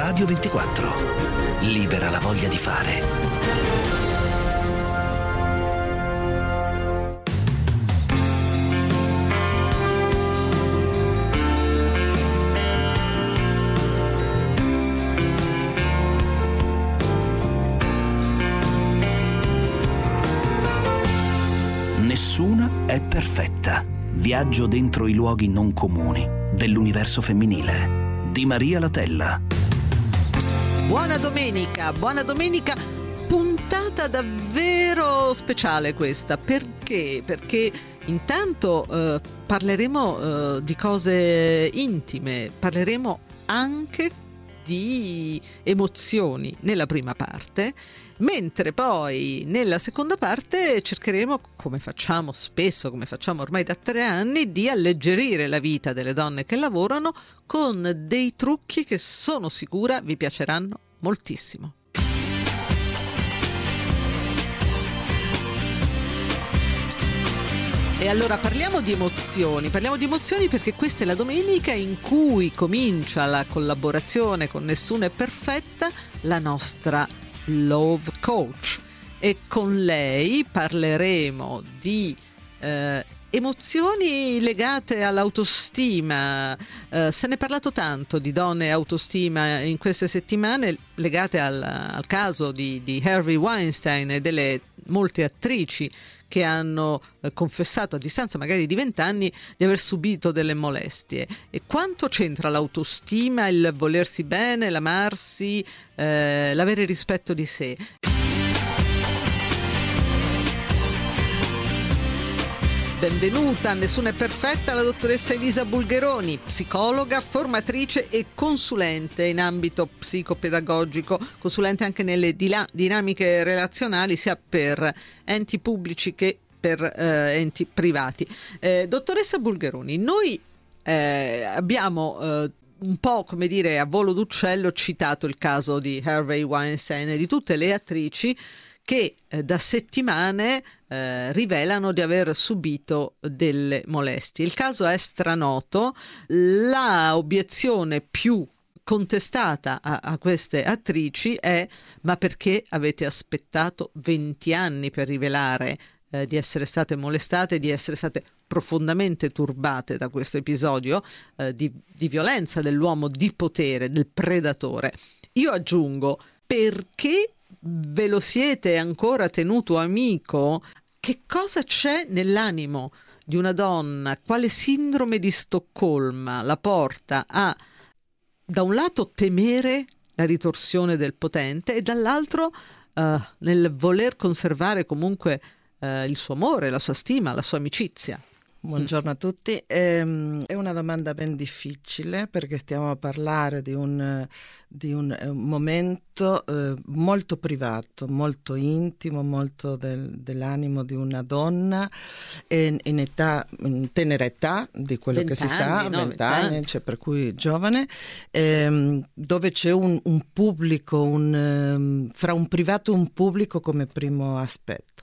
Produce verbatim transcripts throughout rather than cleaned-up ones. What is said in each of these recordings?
Radio ventiquattro. Libera la voglia di fare. Nessuna è perfetta. Viaggio dentro i luoghi non comuni dell'universo femminile di Maria Latella. Buona domenica, buona domenica, puntata davvero speciale questa. Perché? Perché intanto eh, parleremo eh, di cose intime, parleremo anche di emozioni nella prima parte, mentre poi nella seconda parte cercheremo, come facciamo spesso, come facciamo ormai da tre anni, di alleggerire la vita delle donne che lavorano con dei trucchi che sono sicura vi piaceranno moltissimo. E allora parliamo di emozioni, parliamo di emozioni perché questa è la domenica in cui comincia la collaborazione con Nessuna è perfetta, la nostra Love Coach, e con lei parleremo di eh, emozioni legate all'autostima. Eh, se ne è parlato tanto di donne e autostima in queste settimane, legate al, al caso di, di Harvey Weinstein e delle molte attrici che hanno eh, confessato a distanza magari di vent'anni di aver subito delle molestie. E quanto c'entra l'autostima, il volersi bene, l'amarsi, eh, l'avere rispetto di sé? Benvenuta, Nessuna è perfetta, la dottoressa Elisa Bulgheroni, psicologa, formatrice e consulente in ambito psicopedagogico, consulente anche nelle dila- dinamiche relazionali sia per enti pubblici che per eh, enti privati. Eh, dottoressa Bulgheroni, noi eh, abbiamo eh, un po', come dire, a volo d'uccello citato il caso di Harvey Weinstein e di tutte le attrici che eh, da settimane eh, rivelano di aver subito delle molestie. Il caso è stranoto, la obiezione più contestata a, a queste attrici è: ma perché avete aspettato venti anni per rivelare eh, di essere state molestate, di essere state profondamente turbate da questo episodio eh, di, di violenza dell'uomo di potere, del predatore? Io aggiungo, perché ve lo siete ancora tenuto amico? Che cosa c'è nell'animo di una donna? Quale sindrome di Stoccolma la porta a, da un lato, temere la ritorsione del potente e dall'altro uh, nel voler conservare comunque uh, il suo amore, la sua stima, la sua amicizia? Buongiorno a tutti. Ehm, è una domanda ben difficile perché stiamo a parlare di un, di un, un momento eh, molto privato, molto intimo, molto del, dell'animo di una donna in, in età, in tenera età, di quello che si sa, no, vent'anni, cioè per cui giovane, ehm, dove c'è un, un pubblico, un, um, fra un privato e un pubblico come primo aspetto.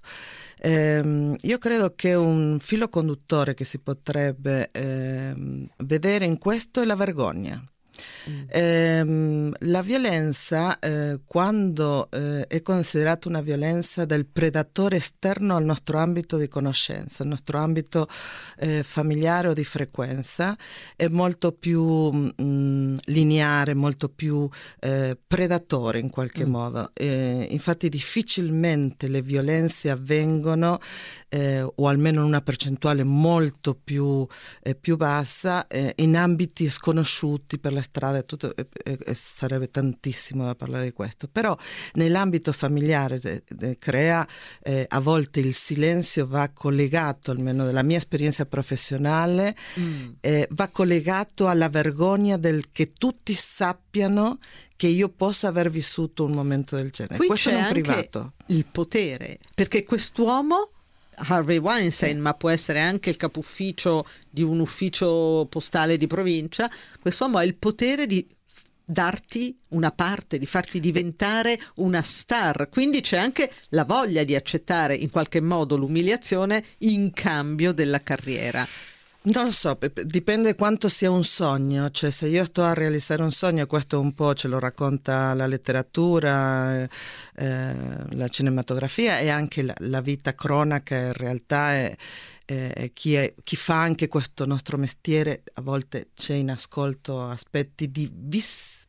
Eh, io credo che un filo conduttore che si potrebbe eh, vedere in questo è la vergogna. Mm. Eh, la violenza, eh, quando eh, è considerata una violenza del predatore esterno al nostro ambito di conoscenza, al nostro ambito eh, familiare o di frequenza, è molto più mh, lineare, molto più eh, predatore in qualche mm. modo. Eh, infatti difficilmente le violenze avvengono eh, o almeno in una percentuale molto più, eh, più bassa eh, in ambiti sconosciuti per la strada e tutto, e, e, e sarebbe tantissimo da parlare di questo, però nell'ambito familiare de, de crea eh, a volte il silenzio va collegato, almeno nella mia esperienza professionale, mm. eh, va collegato alla vergogna del che tutti sappiano che io possa aver vissuto un momento del genere. Qui questo c'è è un anche privato. Il potere, perché quest'uomo Harvey Weinstein, sì. ma può essere anche il capufficio di un ufficio postale di provincia, quest'uomo ha il potere di darti una parte, di farti diventare una star, quindi c'è anche la voglia di accettare in qualche modo l'umiliazione in cambio della carriera. Non lo so, dipende quanto sia un sogno, cioè se io sto a realizzare un sogno, questo un po' ce lo racconta la letteratura, eh, la cinematografia e anche la, la vita cronaca in realtà è, è, chi, è, chi fa anche questo nostro mestiere, a volte c'è in ascolto aspetti di vis,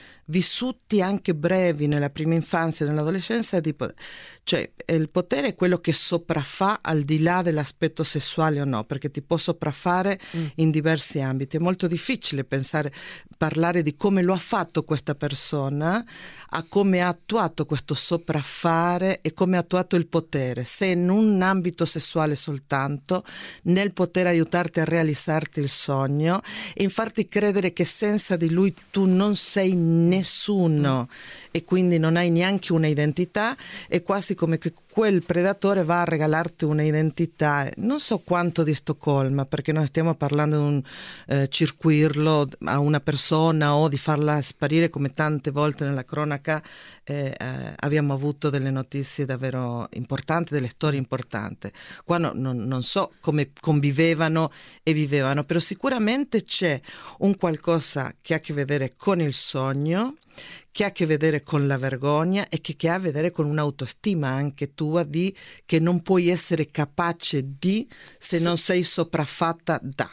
vissuti anche brevi nella prima infanzia e nell'adolescenza, di, cioè il potere è quello che sopraffa al di là dell'aspetto sessuale o no, perché ti può sopraffare mm. in diversi ambiti. È molto difficile pensare, parlare di come lo ha fatto questa persona, a come ha attuato questo sopraffare e come ha attuato il potere, se in un ambito sessuale soltanto, nel poter aiutarti a realizzarti il sogno e in farti credere che senza di lui tu non sei nessuno e quindi non hai neanche una identità, è quasi come che quel predatore va a regalarti una identità, non so quanto di Stoccolma, perché noi stiamo parlando di un eh, circuirlo a una persona o di farla sparire, come tante volte nella cronaca eh, eh, abbiamo avuto delle notizie davvero importanti, delle storie importanti. Qua no, non, non so come convivevano e vivevano, però sicuramente c'è un qualcosa che ha a che vedere con il sogno, che ha a che vedere con la vergogna e che, che ha a vedere con un'autostima anche tua di che non puoi essere capace di se sì. non sei sopraffatta da.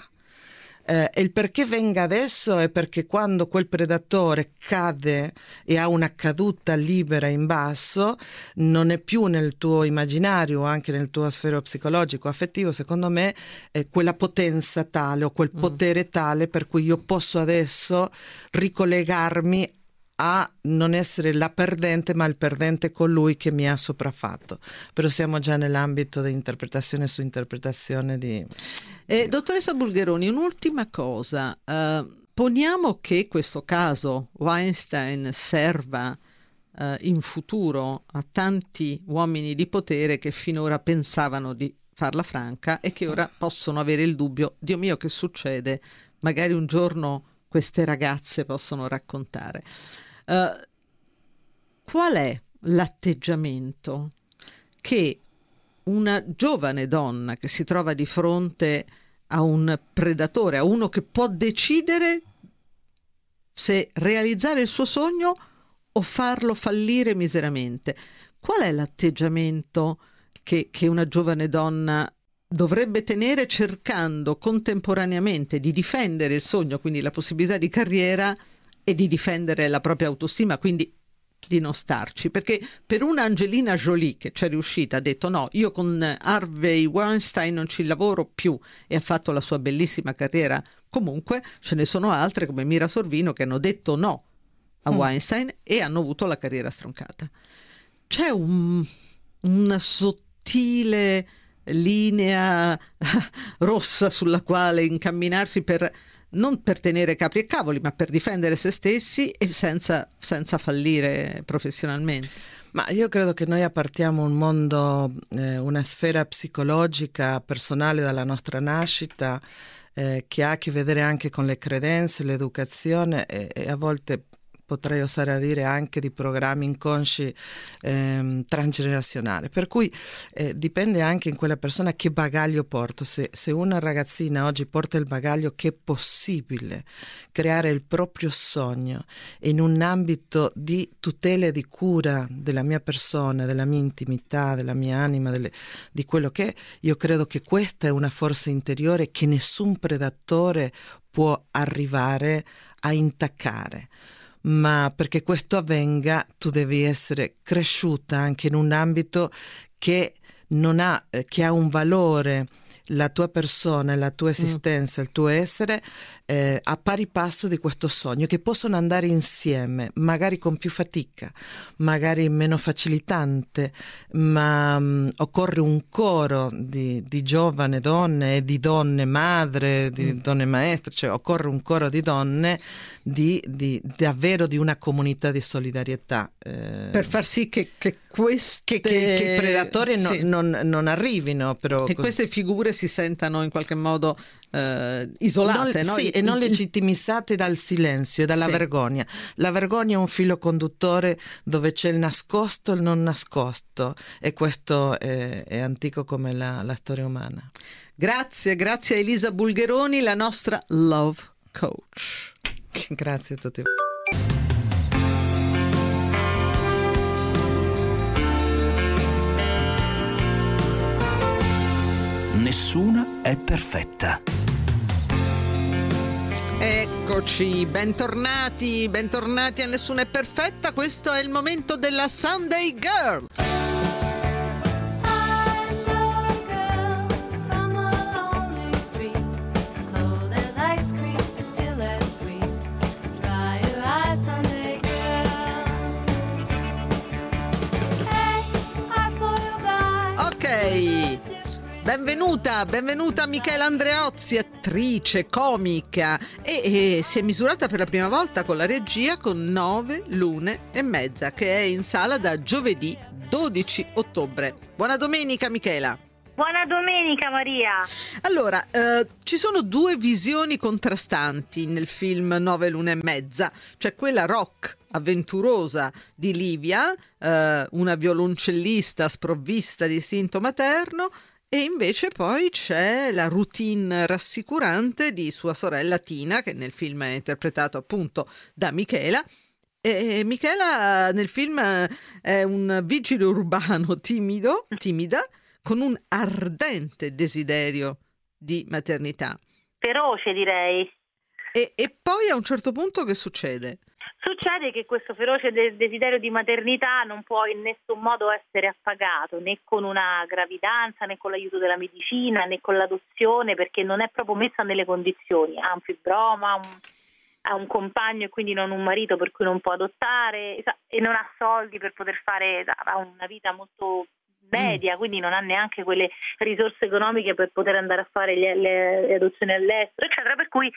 Eh, e il perché venga adesso è perché quando quel predatore cade e ha una caduta libera in basso, non è più nel tuo immaginario o anche nel tuo sfero psicologico affettivo, secondo me è quella potenza tale o quel potere mm. tale per cui io posso adesso ricollegarmi a non essere la perdente ma il perdente colui che mi ha sopraffatto. Però siamo già nell'ambito di interpretazione su interpretazione di... Eh, dottoressa Bulgheroni, un'ultima cosa, uh, poniamo che questo caso Weinstein serva uh, in futuro a tanti uomini di potere che finora pensavano di farla franca e che ora possono avere il dubbio, Dio mio che succede, magari un giorno queste ragazze possono raccontare. Uh, qual è l'atteggiamento che una giovane donna che si trova di fronte a un predatore, a uno che può decidere se realizzare il suo sogno o farlo fallire miseramente, qual è l'atteggiamento che, che una giovane donna dovrebbe tenere cercando contemporaneamente di difendere il sogno, quindi la possibilità di carriera, e di difendere la propria autostima, quindi di non starci? Perché per una Angelina Jolie che c'è riuscita, ha detto no, io con Harvey Weinstein non ci lavoro più e ha fatto la sua bellissima carriera, comunque ce ne sono altre come Mira Sorvino che hanno detto no a mm. Weinstein e hanno avuto la carriera stroncata. C'è un, una sottile linea rossa sulla quale incamminarsi per non per tenere capri e cavoli, ma per difendere se stessi e senza, senza fallire professionalmente. Ma io credo che noi appartiamo a un mondo, eh, una sfera psicologica personale dalla nostra nascita, eh, che ha a che vedere anche con le credenze, l'educazione e, e a volte potrei osare a dire anche di programmi inconsci ehm, transgenerazionali, per cui eh, dipende anche in quella persona che bagaglio porto. Se, se una ragazzina oggi porta il bagaglio che è possibile creare il proprio sogno in un ambito di tutela e di cura della mia persona, della mia intimità, della mia anima, delle, di quello che è, io credo che questa è una forza interiore che nessun predatore può arrivare a intaccare. Ma perché questo avvenga tu devi essere cresciuta anche in un ambito che non ha, che ha un valore, la tua persona, la tua esistenza, mm. il tuo essere eh, a pari passo di questo sogno, che possono andare insieme, magari con più fatica, magari meno facilitante, ma um, occorre un coro di, di giovani donne e di donne madre, di mm. donne maestre, cioè occorre un coro di donne di, di, davvero di una comunità di solidarietà. Eh, per far sì che, che queste... Che, che, che i predatori no, sì. non, non arrivino, però... Che queste figure si sentano in qualche modo eh, isolate, non, no? Sì, e non legittimizzate dal silenzio e dalla sì. vergogna. La vergogna è un filo conduttore dove c'è il nascosto e il non nascosto, e questo è, è antico come la, la storia umana. Grazie, grazie a Elisa Bulgheroni, la nostra Love Coach. Grazie a tutti. Nessuna è perfetta. Eccoci, bentornati, bentornati a Nessuna è perfetta. Questo è il momento della Sunday Girl. Benvenuta, benvenuta Michela Andreozzi, attrice, comica e, e si è misurata per la prima volta con la regia con Nove Lune e Mezza, che è in sala da giovedì dodici ottobre. Buona domenica Michela. Buona domenica Maria. Allora, eh, ci sono due visioni contrastanti nel film Nove Lune e Mezza, cioè quella rock avventurosa di Livia, eh, una violoncellista sprovvista di istinto materno, e invece poi c'è la routine rassicurante di sua sorella Tina, che nel film è interpretato appunto da Michela. E Michela nel film è un vigile urbano timido, timida, con un ardente desiderio di maternità. Feroce, direi. E, e poi a un certo punto che succede? Succede che questo feroce de- desiderio di maternità non può in nessun modo essere appagato, né con una gravidanza, né con l'aiuto della medicina, né con l'adozione, perché non è proprio messa nelle condizioni. Ha un fibroma, ha un, ha un compagno e quindi non un marito per cui non può adottare, e non ha soldi per poter fare, ha una vita molto media, quindi non ha neanche quelle risorse economiche per poter andare a fare le, le, le adozioni all'estero, eccetera, per cui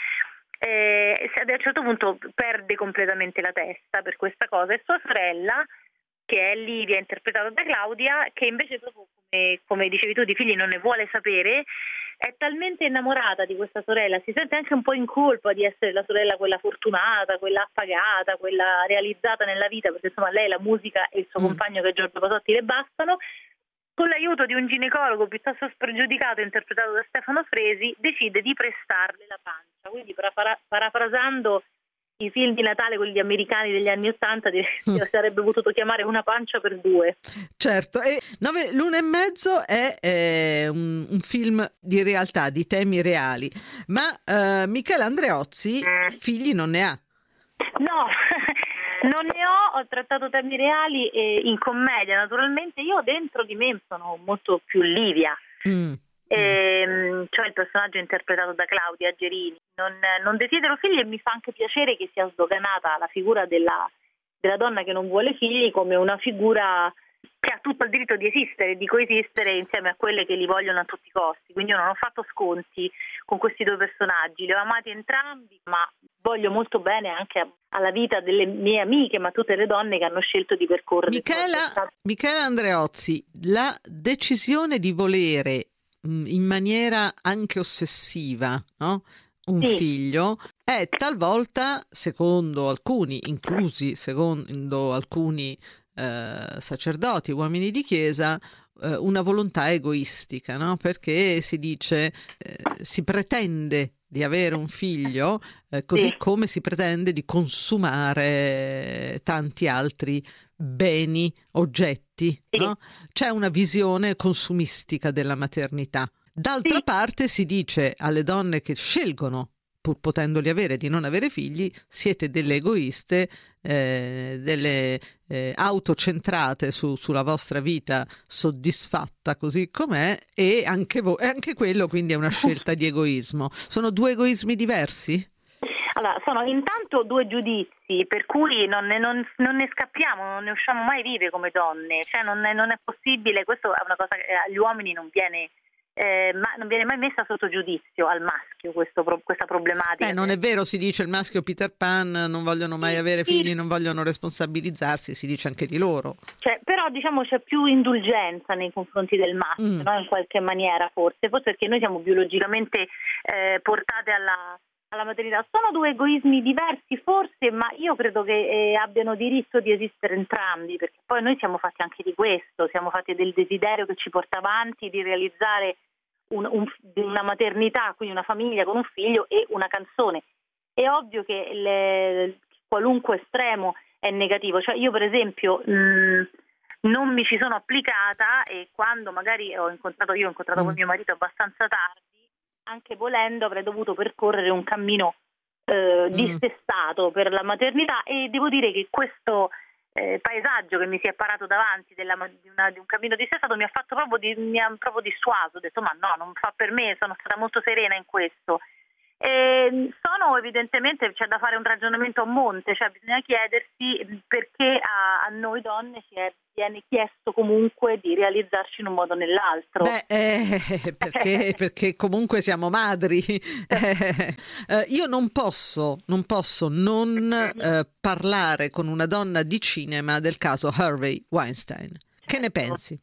Eh, a un certo punto perde completamente la testa per questa cosa, e sua sorella, che è Livia, interpretata da Claudia, che invece proprio come, come dicevi tu, di figli non ne vuole sapere, è talmente innamorata di questa sorella, si sente anche un po' in colpa di essere la sorella quella fortunata, quella appagata, quella realizzata nella vita, perché insomma lei la musica e il suo mm. compagno, che è Giorgio Pasotti, le bastano. Con l'aiuto di un ginecologo piuttosto spregiudicato, interpretato da Stefano Fresi, decide di prestarle la pancia. Quindi, parafra- parafrasando i film di Natale, quelli americani degli anni Ottanta, mm. sarebbe potuto chiamare Una pancia per due. Certo, e Nove Lune e Mezzo è eh, un, un film di realtà, di temi reali, ma eh, Michela Andreozzi mm. figli non ne ha. No, non ne ho, ho trattato temi reali e in commedia, naturalmente. Io dentro di me sono molto più Livia, mm. e, cioè il personaggio interpretato da Claudia Gerini. Non, non desidero figli, e mi fa anche piacere che sia sdoganata la figura della, della donna che non vuole figli come una figura che ha tutto il diritto di esistere, di coesistere insieme a quelle che li vogliono a tutti i costi. Quindi io non ho fatto sconti con questi due personaggi, li ho amati entrambi, ma voglio molto bene anche alla vita delle mie amiche, ma tutte le donne che hanno scelto di percorrere. Michela, Michela Andreozzi, la decisione di volere mh, in maniera anche ossessiva, no? un sì. figlio è talvolta, secondo alcuni, inclusi secondo alcuni eh, sacerdoti, uomini di chiesa, eh, una volontà egoistica, no? Perché si dice, eh, si pretende di avere un figlio, eh, così sì. come si pretende di consumare tanti altri beni, oggetti, sì. no? C'è una visione consumistica della maternità. D'altra sì. parte si dice alle donne che scelgono, pur potendoli avere, di non avere figli, siete delle egoiste, eh, delle eh, autocentrate su, sulla vostra vita soddisfatta così com'è, e anche, vo- e anche quello quindi è una scelta di egoismo. Sono due egoismi diversi? Allora, sono intanto due giudizi per cui non ne, non, non ne scappiamo, non ne usciamo mai vive come donne, cioè non è, non è possibile, questo è una cosa che agli uomini non viene Eh, ma non viene mai messa sotto giudizio al maschio questo, questa problematica. Eh, non è vero, si dice il maschio Peter Pan, non vogliono mai sì, avere figli, sì. non vogliono responsabilizzarsi, si dice anche di loro. Cioè, però diciamo c'è più indulgenza nei confronti del maschio, mm. no? In qualche maniera forse, forse perché noi siamo biologicamente eh, portate alla, alla maternità. Sono due egoismi diversi forse, ma io credo che eh, abbiano diritto di esistere entrambi, perché poi noi siamo fatti anche di questo, siamo fatti del desiderio che ci porta avanti, di realizzare un, un, una maternità, quindi una famiglia con un figlio e una canzone. È ovvio che le, qualunque estremo è negativo, cioè io per esempio mh, non mi ci sono applicata, e quando magari ho incontrato io ho incontrato mm. con mio marito abbastanza tardi, anche volendo avrei dovuto percorrere un cammino eh, dissestato mm. per la maternità, e devo dire che questo eh, paesaggio che mi si è parato davanti della, di, una, di un cammino dissestato mi ha fatto proprio di, mi ha proprio dissuaso, ho detto ma no, non fa per me, sono stata molto serena in questo. E sono evidentemente, c'è da fare un ragionamento a monte, cioè bisogna chiedersi perché a, a noi donne ci è, viene chiesto comunque di realizzarci in un modo o nell'altro. Beh, eh, perché, perché comunque siamo madri. Eh, eh, io non posso, non posso non eh, parlare con una donna di cinema del caso Harvey Weinstein. Che ne pensi?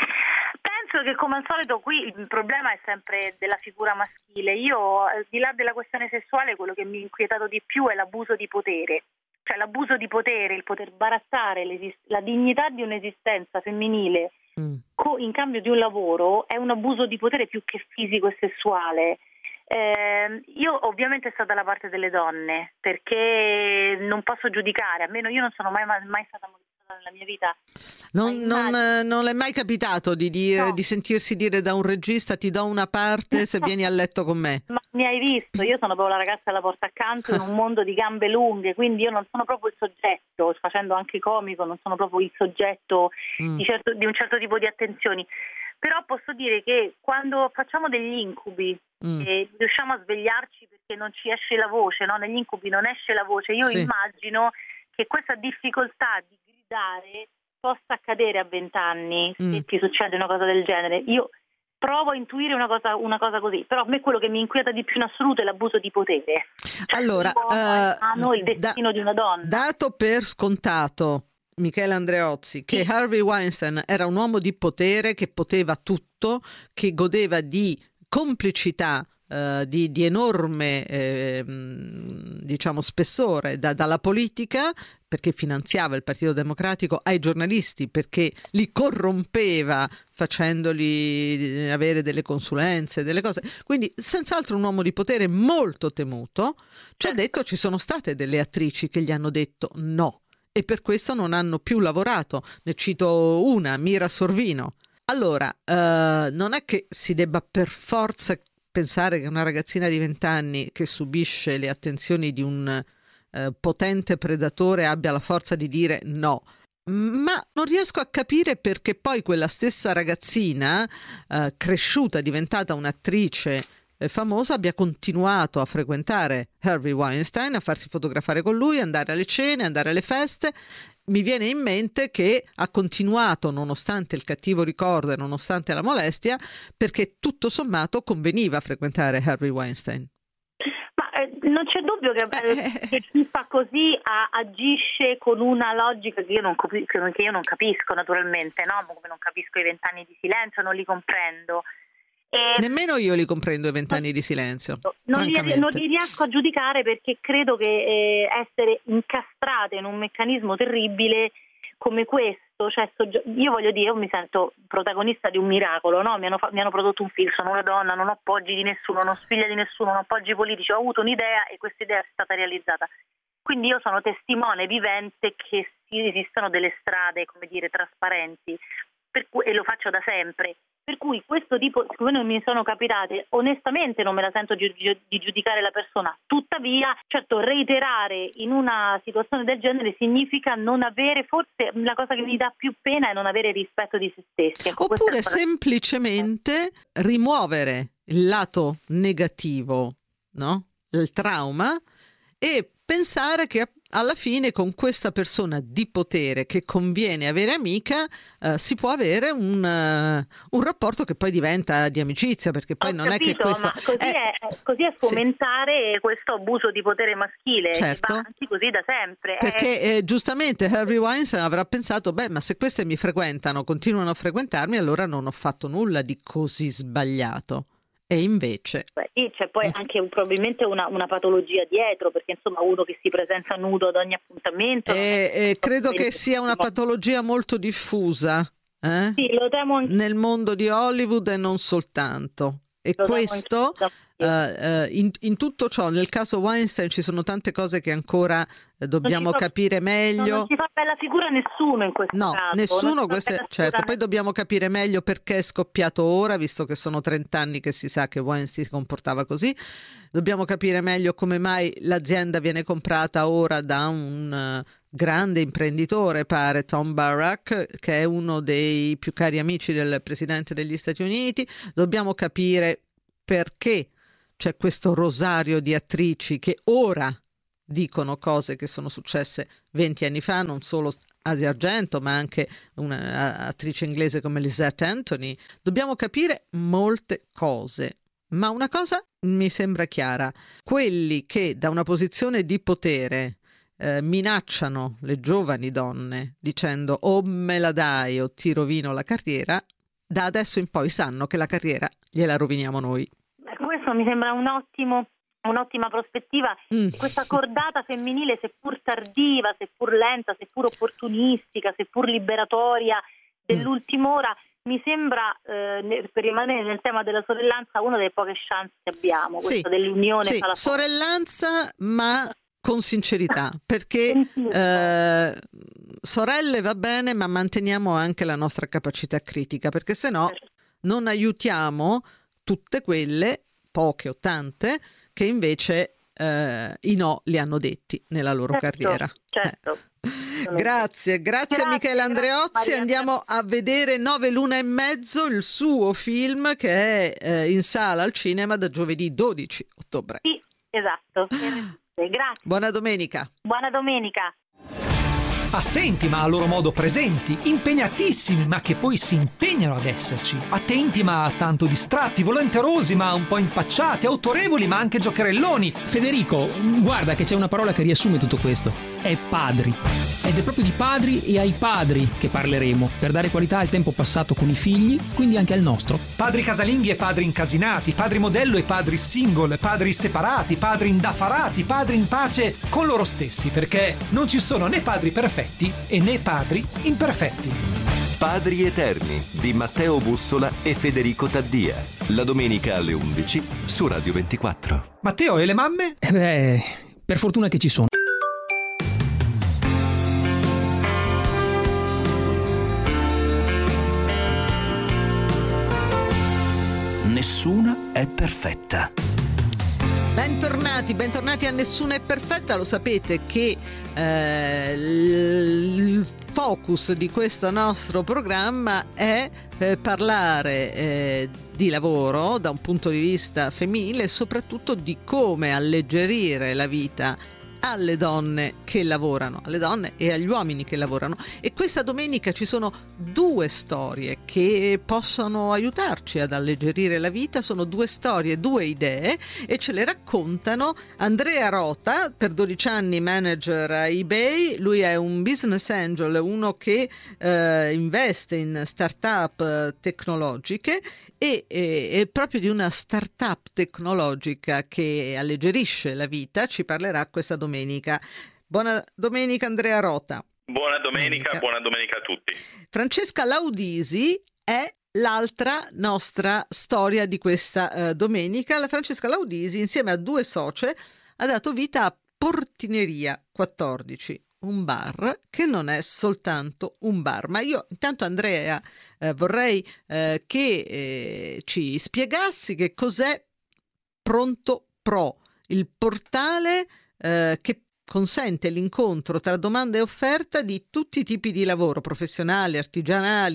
Penso che come al solito qui il problema è sempre della figura maschile. Io, al di là della questione sessuale, quello che mi ha inquietato di più è l'abuso di potere. Cioè l'abuso di potere, il poter barattare la dignità di un'esistenza femminile mm. co- in cambio di un lavoro è un abuso di potere più che fisico e sessuale. Eh, io ovviamente sto dalla parte delle donne, perché non posso giudicare, almeno io non sono mai, mai stata molestata nella mia vita. Non, non, eh, non le è mai capitato di, dire, no. di sentirsi dire da un regista ti do una parte se vieni a letto con me? Ma mi hai visto, io sono proprio la ragazza alla porta accanto in un mondo di gambe lunghe, quindi io non sono proprio il soggetto, facendo anche comico, non sono proprio il soggetto mm. di, certo, di un certo tipo di attenzioni. Però posso dire che quando facciamo degli incubi mm. e riusciamo a svegliarci perché non ci esce la voce, no? Negli incubi non esce la voce, io sì. immagino che questa difficoltà di gridare possa accadere a vent'anni mm. se ti succede una cosa del genere. Io provo a intuire una cosa, una cosa così, però a me quello che mi inquieta di più in assoluto è l'abuso di potere. Cioè, allora, uh, il destino da, di una donna. Dato per scontato, Michele Andreozzi, che sì. Harvey Weinstein era un uomo di potere che poteva tutto, che godeva di complicità, Uh, di, di enorme eh, diciamo spessore da, dalla politica, perché finanziava il Partito Democratico, ai giornalisti perché li corrompeva facendoli avere delle consulenze, delle cose, quindi senz'altro un uomo di potere molto temuto. Ci ha detto, ci sono state delle attrici che gli hanno detto no e per questo non hanno più lavorato, ne cito una, Mira Sorvino. Allora uh, non è che si debba per forza pensare che una ragazzina di vent'anni che subisce le attenzioni di un eh, potente predatore abbia la forza di dire no, ma non riesco a capire perché poi quella stessa ragazzina eh, cresciuta, diventata un'attrice eh, famosa, abbia continuato a frequentare Harvey Weinstein, a farsi fotografare con lui, andare alle cene, andare alle feste. Mi viene in mente che ha continuato nonostante il cattivo ricordo e nonostante la molestia, perché tutto sommato conveniva frequentare Harvey Weinstein. Ma eh, non c'è dubbio che, eh, che chi fa così a, agisce con una logica che io, non capi- che io non capisco naturalmente, no? Come non capisco i vent'anni di silenzio, non li comprendo. E nemmeno io li comprendo i vent'anni di silenzio. Non li, non li riesco a giudicare perché credo che eh, essere incastrate in un meccanismo terribile come questo, cioè soggi- io voglio dire, io mi sento protagonista di un miracolo, no? Mi hanno, fa- mi hanno prodotto un film, sono una donna, non ho appoggi di nessuno, non ho figlia di nessuno, non ho appoggi politici, ho avuto un'idea e questa idea è stata realizzata. Quindi io sono testimone vivente che esistono delle strade, come dire, trasparenti, per cui, e lo faccio da sempre. Per cui questo tipo, siccome non mi sono capitate, onestamente non me la sento di, di giudicare la persona. Tuttavia, certo, reiterare in una situazione del genere significa non avere, forse la cosa che mi dà più pena è non avere rispetto di se stessi. Ecco, oppure semplicemente rimuovere il lato negativo, no? Il trauma, e pensare che alla fine con questa persona di potere che conviene avere amica eh, si può avere un, uh, un rapporto che poi diventa di amicizia, perché poi Ho non capito, è che questo ma così, è, è, così è fomentare sì. questo abuso di potere maschile, certo. che va avanti così da sempre. Perché eh, giustamente Harvey Weinstein avrà pensato, beh, ma se queste mi frequentano, continuano a frequentarmi, allora non ho fatto nulla di così sbagliato. E invece Beh, c'è poi anche un, probabilmente una, una patologia dietro, perché insomma uno che si presenta nudo ad ogni appuntamento e, e credo che sia una patologia molto diffusa eh? Sì, lo temo anche. Nel mondo di Hollywood e non soltanto. E Lo questo, uh, uh, in, in tutto ciò, nel caso Weinstein ci sono tante cose che ancora uh, dobbiamo fa, capire meglio. Non ci fa bella figura nessuno in questo no, caso. No, nessuno, queste, certo, ne... poi dobbiamo capire meglio perché è scoppiato ora, visto che sono trent'anni che si sa che Weinstein si comportava così. Dobbiamo capire meglio come mai l'azienda viene comprata ora da un... Uh, grande imprenditore, pare, Tom Barrack, che è uno dei più cari amici del presidente degli Stati Uniti. Dobbiamo capire perché c'è questo rosario di attrici che ora dicono cose che sono successe venti anni fa, non solo Asia Argento, ma anche un'attrice inglese come Lisette Anthony. Dobbiamo capire molte cose. Ma una cosa mi sembra chiara: quelli che da una posizione di potere Eh, minacciano le giovani donne dicendo o me la dai o ti rovino la carriera, da adesso in poi sanno che la carriera gliela roviniamo noi. Ecco, questo mi sembra un ottimo, un'ottima prospettiva. Mm. Questa cordata femminile, seppur tardiva, seppur lenta, seppur opportunistica, seppur liberatoria dell'ultima ora, mi sembra, eh, per rimanere nel tema della sorellanza, una delle poche chance che abbiamo, sì, questa dell'unione sì, fra la sorellanza, ma con sincerità, perché eh, sorelle va bene, ma manteniamo anche la nostra capacità critica, perché se no non aiutiamo tutte quelle, poche o tante, che invece eh, i no li hanno detti nella loro certo, carriera. Certo. Eh. Grazie, grazie, grazie a Michele Andreozzi. Maria. Andiamo a vedere Nove Luna e Mezzo, il suo film, che è eh, in sala al cinema da giovedì dodici ottobre. Sì, esatto. Grazie. Buona domenica. Buona domenica. Assenti ma a loro modo presenti, impegnatissimi ma che poi si impegnano ad esserci, attenti ma tanto distratti, volenterosi ma un po' impacciati, autorevoli ma anche giocherelloni. Federico, guarda che c'è una parola che riassume tutto questo: è padri. Ed è proprio di padri e ai padri che parleremo, per dare qualità al tempo passato con i figli, quindi anche al nostro. Padri casalinghi e padri incasinati, padri modello e padri single, padri separati, padri indaffarati, padri in pace con loro stessi, perché non ci sono né padri perfetti e né padri imperfetti. Padri Eterni di Matteo Bussola e Federico Taddia, la domenica alle undici su Radio ventiquattro. Matteo, e le mamme? Eh beh, per fortuna che ci sono. Nessuna è perfetta. Bentornati, bentornati a Nessuna è perfetta. Lo sapete che eh, il focus di questo nostro programma è eh, parlare eh, di lavoro da un punto di vista femminile e soprattutto di come alleggerire la vita alle donne che lavorano, alle donne e agli uomini che lavorano. E questa domenica ci sono due storie che possono aiutarci ad alleggerire la vita. Sono due storie, due idee, e ce le raccontano Andrea Rota, per dodici anni manager a eBay. Lui è un business angel, uno che eh, investe in start-up tecnologiche, e è proprio di una start-up tecnologica che alleggerisce la vita ci parlerà questa domenica. Buona domenica Andrea Rota. Buona domenica, domenica. Buona domenica a tutti. Francesca Laudisi è l'altra nostra storia di questa uh, domenica. La Francesca Laudisi, insieme a due socie, ha dato vita a Portineria quattordici, un bar che non è soltanto un bar. Ma io intanto, Andrea, eh, vorrei eh, che eh, ci spiegassi che cos'è Pronto Pro, il portale eh, che consente l'incontro tra domanda e offerta di tutti i tipi di lavoro, professionali, artigianali,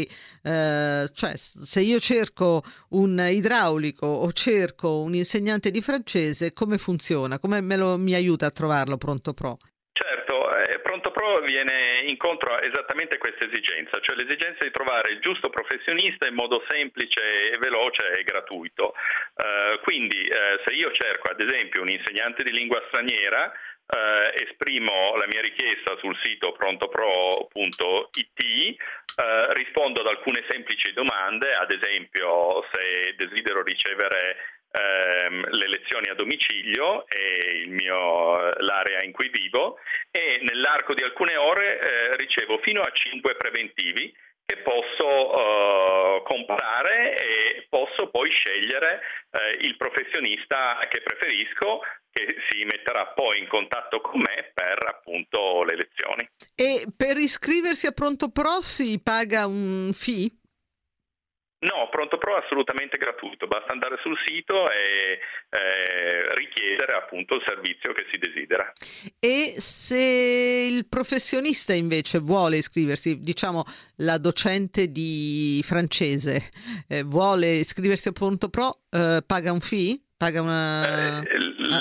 eh, cioè se io cerco un idraulico o cerco un insegnante di francese, come funziona? Come me lo, mi aiuta a trovarlo Pronto Pro? Certo, eh, Pronto Pro viene incontro a esattamente questa esigenza, cioè l'esigenza di trovare il giusto professionista in modo semplice e veloce e gratuito. Uh, quindi uh, se io cerco ad esempio un insegnante di lingua straniera, Uh, esprimo la mia richiesta sul sito prontopro punto it, uh, rispondo ad alcune semplici domande, ad esempio se desidero ricevere um, le lezioni a domicilio e il mio, l'area in cui vivo, e nell'arco di alcune ore uh, ricevo fino a cinque preventivi che posso uh, comprare e posso poi scegliere eh, il professionista che preferisco, che si metterà poi in contatto con me per appunto le lezioni. E per iscriversi a Pronto Pro si paga un fee? No, Pronto Pro è assolutamente gratuito, basta andare sul sito e eh, richiedere appunto il servizio che si desidera. E se il professionista invece vuole iscriversi, diciamo la docente di francese eh, vuole iscriversi a Pronto Pro, eh, paga un fee? Paga una... Eh,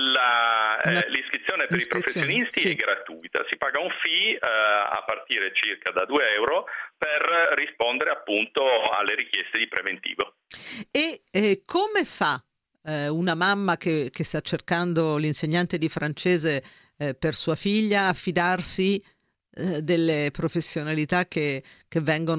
la, una... eh, l'iscrizione per i professionisti sì. è gratuita, si paga un fee eh, a partire circa da due euro per rispondere appunto alle richieste di preventivo. E eh, come fa eh, una mamma che, che sta cercando l'insegnante di francese eh, per sua figlia a fidarsi eh, delle professionalità che, che vengono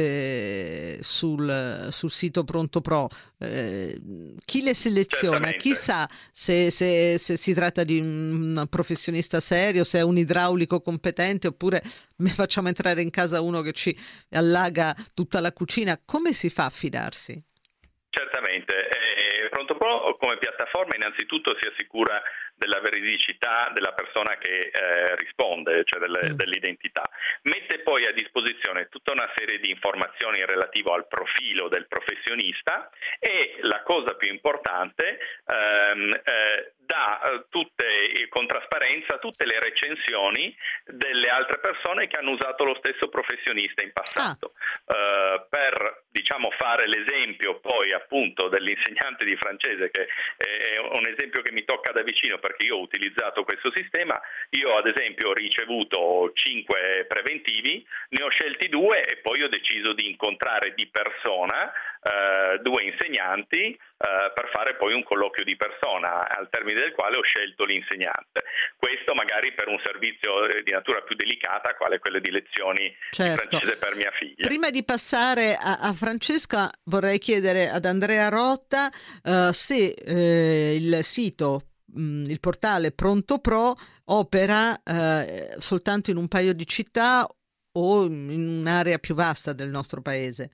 offerte sul, sul sito Pronto Pro? Eh, chi le seleziona? Certamente. Chi sa se, se, se si tratta di un professionista serio, se è un idraulico competente, oppure facciamo entrare in casa uno che ci allaga tutta la cucina? Come si fa a fidarsi? Certamente. Eh, Pronto Pro come piattaforma innanzitutto si assicura della veridicità della persona che eh, risponde, cioè delle, mm. dell'identità. Mette poi a disposizione tutta una serie di informazioni relativo al profilo del professionista e, la cosa più importante, ehm, eh, dà eh, tutte, con trasparenza tutte le recensioni delle altre persone che hanno usato lo stesso professionista in passato. Ah. Eh, per diciamo fare l'esempio poi appunto dell'insegnante di francese, che è un esempio che mi tocca da vicino perché io ho utilizzato questo sistema. Io ad esempio ho ricevuto cinque preventivi, ne ho scelti due e poi ho deciso di incontrare di persona eh, due insegnanti eh, per fare poi un colloquio di persona, al termine del quale ho scelto l'insegnante. Questo magari per un servizio di natura più delicata, quale quello di lezioni certo. di francese per mia figlia. Prima di passare a, a Francesca, vorrei chiedere ad Andrea Rota uh, se eh, il sito, mh, il portale Pronto Pro opera eh, soltanto in un paio di città o in un'area più vasta del nostro paese.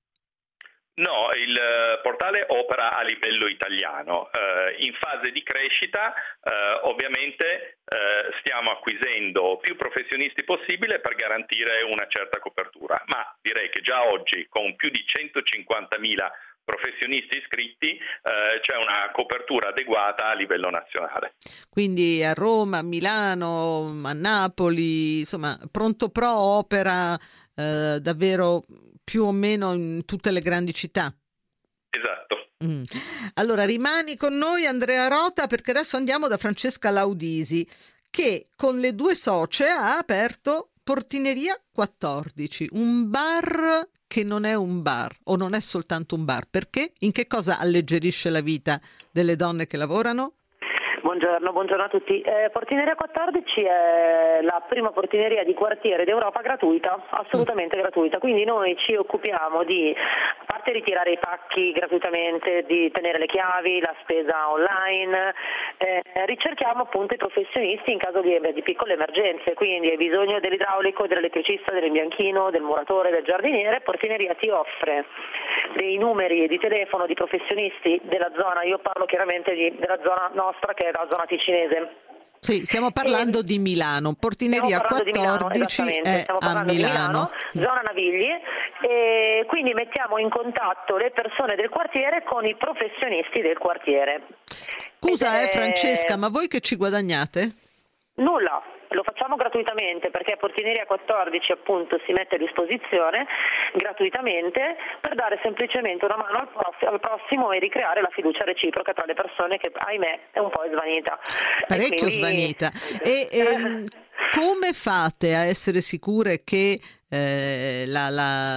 No, il portale opera a livello italiano. Eh, in fase di crescita, eh, ovviamente eh, stiamo acquisendo più professionisti possibile per garantire una certa copertura, ma direi che già oggi con più di centocinquantamila professionisti iscritti eh, c'è una copertura adeguata a livello nazionale. Quindi a Roma, a Milano, a Napoli, insomma, Pronto Pro opera eh, davvero più o meno in tutte le grandi città. Esatto. Mm. Allora rimani con noi Andrea Rota, perché adesso andiamo da Francesca Laudisi, che con le due socie ha aperto Portineria quattordici, un bar che non è un bar o non è soltanto un bar. Perché? In che cosa alleggerisce la vita delle donne che lavorano? Buongiorno, buongiorno a tutti. Eh, Portineria quattordici è la prima portineria di quartiere d'Europa gratuita, assolutamente mm. gratuita, quindi noi ci occupiamo di, a parte ritirare i pacchi gratuitamente, di tenere le chiavi, la spesa online, eh, ricerchiamo appunto i professionisti in caso di, di piccole emergenze, quindi hai bisogno dell'idraulico, dell'elettricista, dell'imbianchino, del muratore, del giardiniere, Portineria ti offre dei numeri di telefono di professionisti della zona, io parlo chiaramente di, della zona nostra che è la zona ticinese. Sì, stiamo parlando e, di Milano, Portineria quattordici di Milano, è stiamo a Milano, di Milano, zona Navigli, e quindi mettiamo in contatto le persone del quartiere con i professionisti del quartiere. Scusa Ed eh, Francesca, ma voi che ci guadagnate? Nulla. Lo facciamo gratuitamente perché Portineria quattordici appunto si mette a disposizione gratuitamente per dare semplicemente una mano al prossimo, al prossimo e ricreare la fiducia reciproca tra le persone che ahimè è un po' svanita. Parecchio quindi... svanita. E ehm, come fate a essere sicure che eh, la,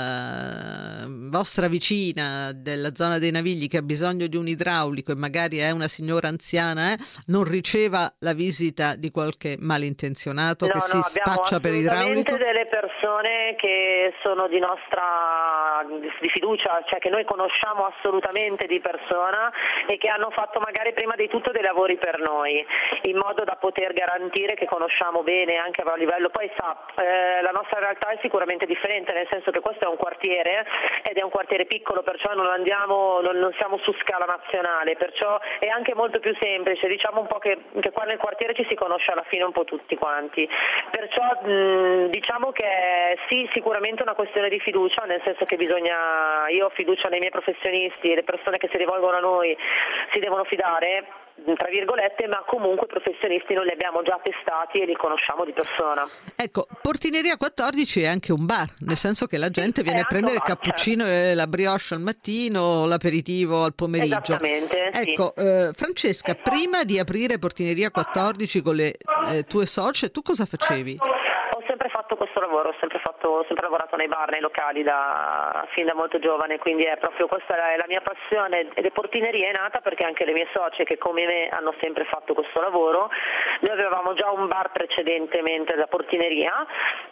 la vostra vicina della zona dei Navigli che ha bisogno di un idraulico e magari è una signora anziana eh, non riceva la visita di qualche malintenzionato no, che no, si spaccia per idraulico? Delle persone che sono di nostra di fiducia, cioè che noi conosciamo assolutamente di persona e che hanno fatto magari prima di tutto dei lavori per noi, in modo da poter garantire che conosciamo bene anche a livello, poi sa, eh, la nostra realtà è sicuramente sicuramente differente, nel senso che questo è un quartiere ed è un quartiere piccolo, perciò non andiamo, non, non siamo su scala nazionale, perciò è anche molto più semplice, diciamo un po' che, che qua nel quartiere ci si conosce alla fine un po' tutti quanti, perciò mh, diciamo che sì, sicuramente è una questione di fiducia, nel senso che bisogna, io ho fiducia nei miei professionisti, le persone che si rivolgono a noi si devono fidare, tra virgolette, ma comunque i professionisti noi li abbiamo già testati e li conosciamo di persona. Ecco, Portineria quattordici è anche un bar, nel senso che la gente sì, viene a prendere il cappuccino e la brioche al mattino, l'aperitivo al pomeriggio. Esattamente. Ecco, sì. eh, Francesca, prima di aprire Portineria quattordici con le eh, tue socie, tu cosa facevi? Ho sempre fatto questo lavoro, ho sempre, fatto, ho sempre lavorato nei bar, nei locali da, fin da molto giovane, quindi è proprio questa è la mia passione, ed è Portineria è nata perché anche le mie socie che come me hanno sempre fatto questo lavoro, noi avevamo già un bar precedentemente da Portineria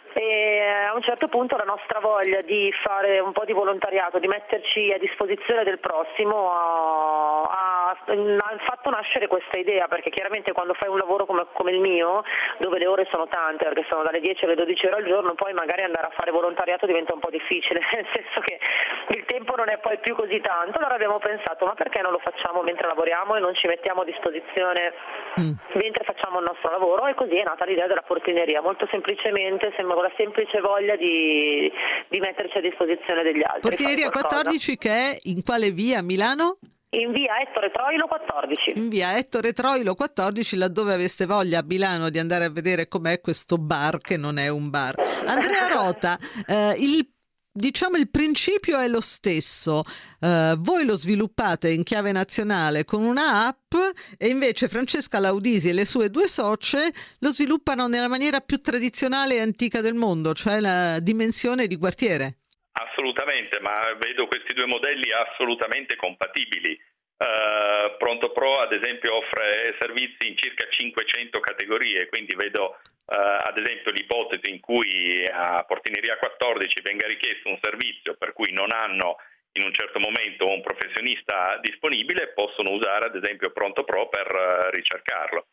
e a un certo punto la nostra voglia di fare un po' di volontariato, di metterci a disposizione del prossimo ha, ha fatto nascere questa idea, perché chiaramente quando fai un lavoro come, come il mio, dove le ore sono tante, perché sono dalle dieci alle dodici ore al giorno, poi magari andare a fare volontariato diventa un po' difficile, nel senso che il tempo non è poi più così tanto. Allora abbiamo pensato, ma perché non lo facciamo mentre lavoriamo e non ci mettiamo a disposizione mm. mentre facciamo il nostro lavoro, e così è nata l'idea della Portineria, molto semplicemente, sembra con la semplice voglia di, di metterci a disposizione degli altri. Portineria quattordici, che è in quale via a Milano? In via Ettore Troilo quattordici. In via Ettore Troilo quattordici, laddove aveste voglia a Milano di andare a vedere com'è questo bar, che non è un bar. Andrea Rota, eh, il diciamo il principio è lo stesso, uh, voi lo sviluppate in chiave nazionale con una app, e invece Francesca Laudisi e le sue due socie lo sviluppano nella maniera più tradizionale e antica del mondo, cioè la dimensione di quartiere. Assolutamente, ma vedo questi due modelli assolutamente compatibili. Uh, Pronto Pro ad esempio offre servizi in circa cinquecento categorie, quindi vedo uh, ad esempio l'ipotesi in cui a Portineria quattordici venga richiesto un servizio per cui non hanno in un certo momento un professionista disponibile, possono usare ad esempio Pronto Pro per uh, ricercarlo.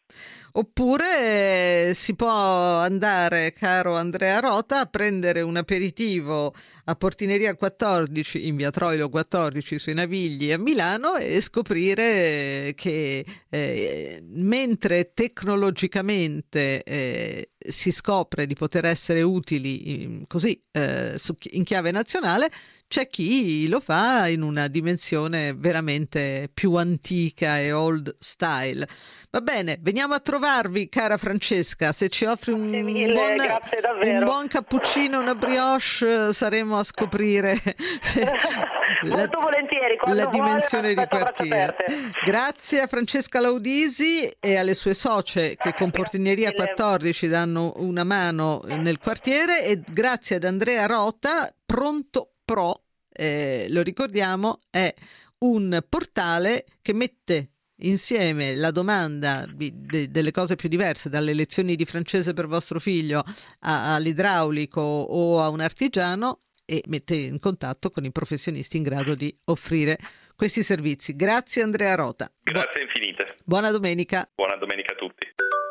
Oppure eh, si può andare, caro Andrea Rota, a prendere un aperitivo a Portineria quattordici in via Troilo quattordici sui Navigli a Milano e scoprire che eh, mentre tecnologicamente eh, si scopre di poter essere utili così eh, in chiave nazionale, c'è chi lo fa in una dimensione veramente più antica e old style. Va bene, veniamo a trovarvi, cara Francesca. Se ci offri un, mille, buon, un buon cappuccino, una brioche, saremo a scoprire molto la, volentieri, la dimensione di quartiere. Grazie a Francesca Laudisi e alle sue socie che con Portineria quattordici danno una mano nel quartiere, e grazie ad Andrea Rota. Pronto Pro, eh, lo ricordiamo, è un portale che mette insieme la domanda di, de, delle cose più diverse, dalle lezioni di francese per vostro figlio a, all'idraulico o a un artigiano, e mette in contatto con i professionisti in grado di offrire questi servizi. Grazie Andrea Rota. Grazie infinite. Buona domenica. Buona domenica a tutti.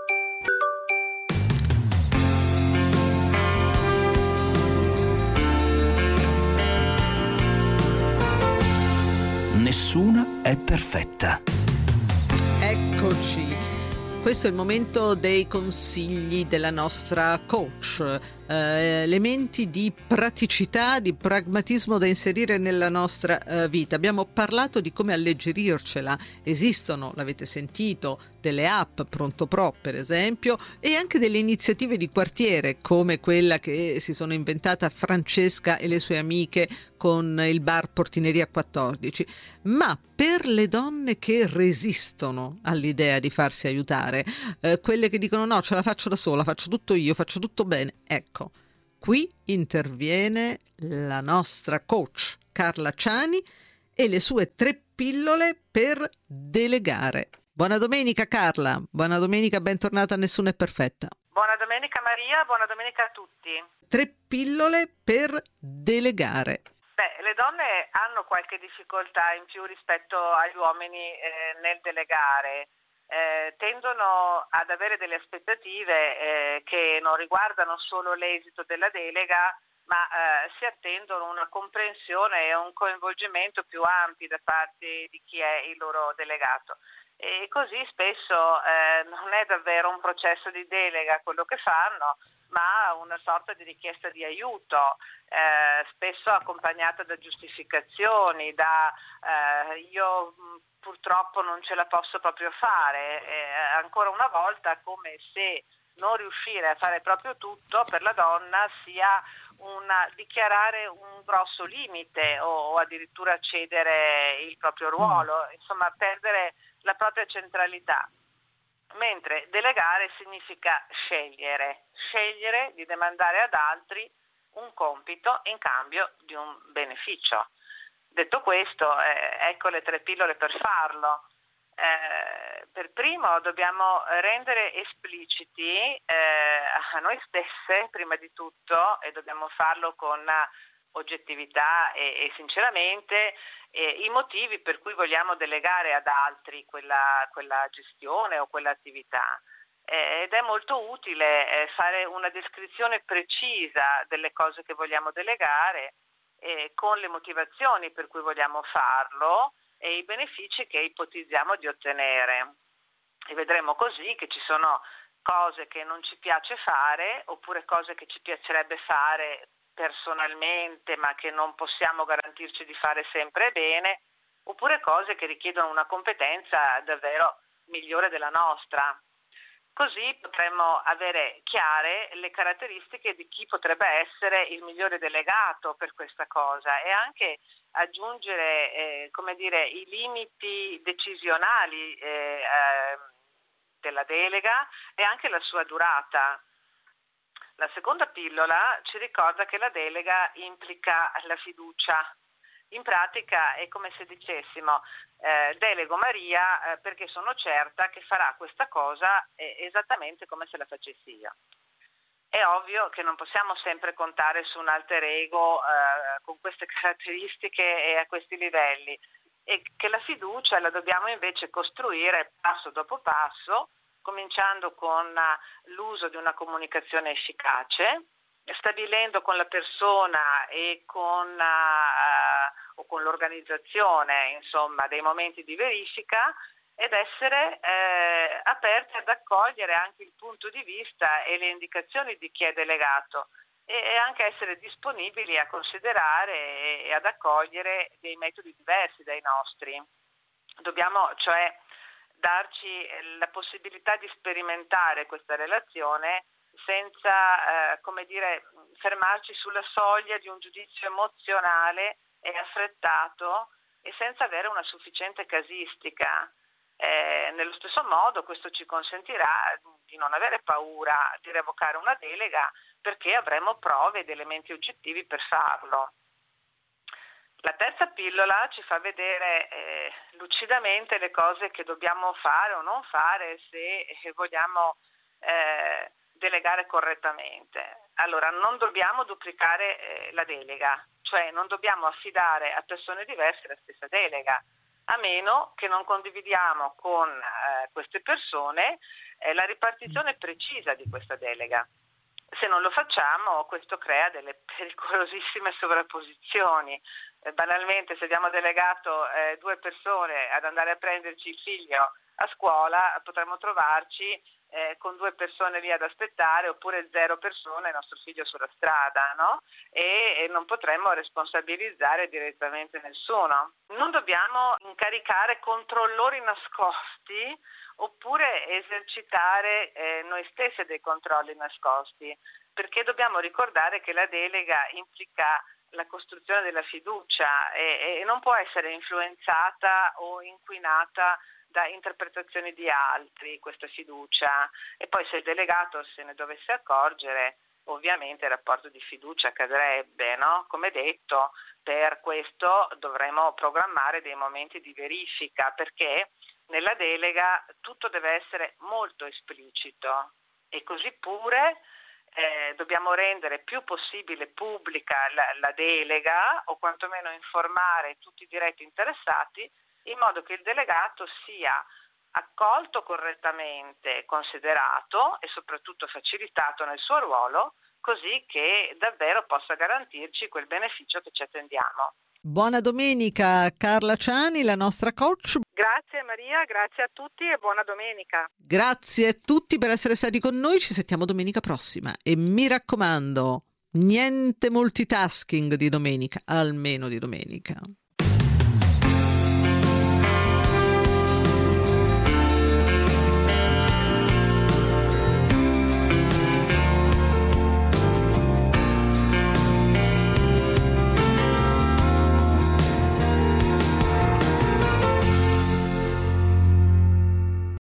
Nessuna è perfetta. Eccoci. Questo è il momento dei consigli della nostra coach. Uh, elementi di praticità, di pragmatismo da inserire nella nostra uh, vita. Abbiamo parlato di come alleggerircela. Esistono, l'avete sentito, delle app Pronto Pro per esempio, e anche delle iniziative di quartiere come quella che si sono inventata Francesca e le sue amiche con il bar Portineria quattordici. Ma per le donne che resistono all'idea di farsi aiutare, uh, quelle che dicono no, ce la faccio da sola, faccio tutto io, faccio tutto bene, ecco, qui interviene la nostra coach Carla Ciani e le sue tre pillole per delegare. Buona domenica Carla, buona domenica, bentornata a Nessuna è perfetta. Buona domenica Maria, buona domenica a tutti. Tre pillole per delegare. Beh, le donne hanno qualche difficoltà in più rispetto agli uomini eh, nel delegare. Eh, tendono ad avere delle aspettative eh, che non riguardano solo l'esito della delega, ma eh, si attendono una comprensione e un coinvolgimento più ampi da parte di chi è il loro delegato. E così spesso eh, non è davvero un processo di delega quello che fanno, ma una sorta di richiesta di aiuto, eh, spesso accompagnata da giustificazioni, da eh, io mh, purtroppo non ce la posso proprio fare, eh, ancora una volta come se non riuscire a fare proprio tutto per la donna sia una, dichiarare un grosso limite o, o addirittura cedere il proprio ruolo, insomma perdere la propria centralità. Mentre delegare significa scegliere, scegliere di demandare ad altri un compito in cambio di un beneficio. Detto questo, eh, ecco le tre pillole per farlo. Eh, per primo dobbiamo rendere espliciti eh, a noi stesse, prima di tutto, e dobbiamo farlo con oggettività e, e sinceramente eh, i motivi per cui vogliamo delegare ad altri quella, quella gestione o quell'attività. Eh, ed è molto utile eh, fare una descrizione precisa delle cose che vogliamo delegare eh, con le motivazioni per cui vogliamo farlo e i benefici che ipotizziamo di ottenere. E vedremo così che ci sono cose che non ci piace fare oppure cose che ci piacerebbe fare personalmente ma che non possiamo garantirci di fare sempre bene, oppure cose che richiedono una competenza davvero migliore della nostra. Così potremmo avere chiare le caratteristiche di chi potrebbe essere il migliore delegato per questa cosa e anche aggiungere eh, come dire, i limiti decisionali eh, eh, della delega e anche la sua durata. La seconda pillola ci ricorda che la delega implica la fiducia. In pratica è come se dicessimo eh, delego Maria eh, perché sono certa che farà questa cosa eh, esattamente come se la facessi io. È ovvio che non possiamo sempre contare su un alter ego eh, con queste caratteristiche e a questi livelli e che la fiducia la dobbiamo invece costruire passo dopo passo, cominciando con l'uso di una comunicazione efficace, stabilendo con la persona e con, uh, o con l'organizzazione insomma, dei momenti di verifica ed essere eh, aperti ad accogliere anche il punto di vista e le indicazioni di chi è delegato e, e anche essere disponibili a considerare e, e ad accogliere dei metodi diversi dai nostri. Dobbiamo cioè darci la possibilità di sperimentare questa relazione senza, eh, come dire, fermarci sulla soglia di un giudizio emozionale e affrettato e senza avere una sufficiente casistica. Eh, nello stesso modo questo ci consentirà di non avere paura di revocare una delega perché avremo prove ed elementi oggettivi per farlo. La terza pillola ci fa vedere eh, lucidamente le cose che dobbiamo fare o non fare se eh, vogliamo eh, delegare correttamente. Allora, non dobbiamo duplicare eh, la delega, cioè non dobbiamo affidare a persone diverse la stessa delega, a meno che non condividiamo con eh, queste persone eh, la ripartizione precisa di questa delega. Se non lo facciamo, questo crea delle pericolosissime sovrapposizioni. Eh, banalmente, se abbiamo delegato eh, due persone ad andare a prenderci il figlio a scuola, potremmo trovarci eh, con due persone lì ad aspettare, oppure zero persone, il nostro figlio sulla strada, no? E, e non potremmo responsabilizzare direttamente nessuno. Non dobbiamo incaricare controllori nascosti oppure esercitare eh, noi stessi dei controlli nascosti, perché dobbiamo ricordare che la delega implica la costruzione della fiducia e, e non può essere influenzata o inquinata da interpretazioni di altri questa fiducia, e poi se il delegato se ne dovesse accorgere ovviamente il rapporto di fiducia cadrebbe, no? Come detto, per questo dovremo programmare dei momenti di verifica perché nella delega tutto deve essere molto esplicito e così pure eh, dobbiamo rendere più possibile pubblica la, la delega o quantomeno informare tutti i diretti interessati in modo che il delegato sia accolto correttamente, considerato e soprattutto facilitato nel suo ruolo così che davvero possa garantirci quel beneficio che ci attendiamo. Buona domenica Carla Ciani, la nostra coach. Grazie Maria, grazie a tutti e buona domenica. Grazie a tutti per essere stati con noi, ci sentiamo domenica prossima e mi raccomando, niente multitasking di domenica, almeno di domenica.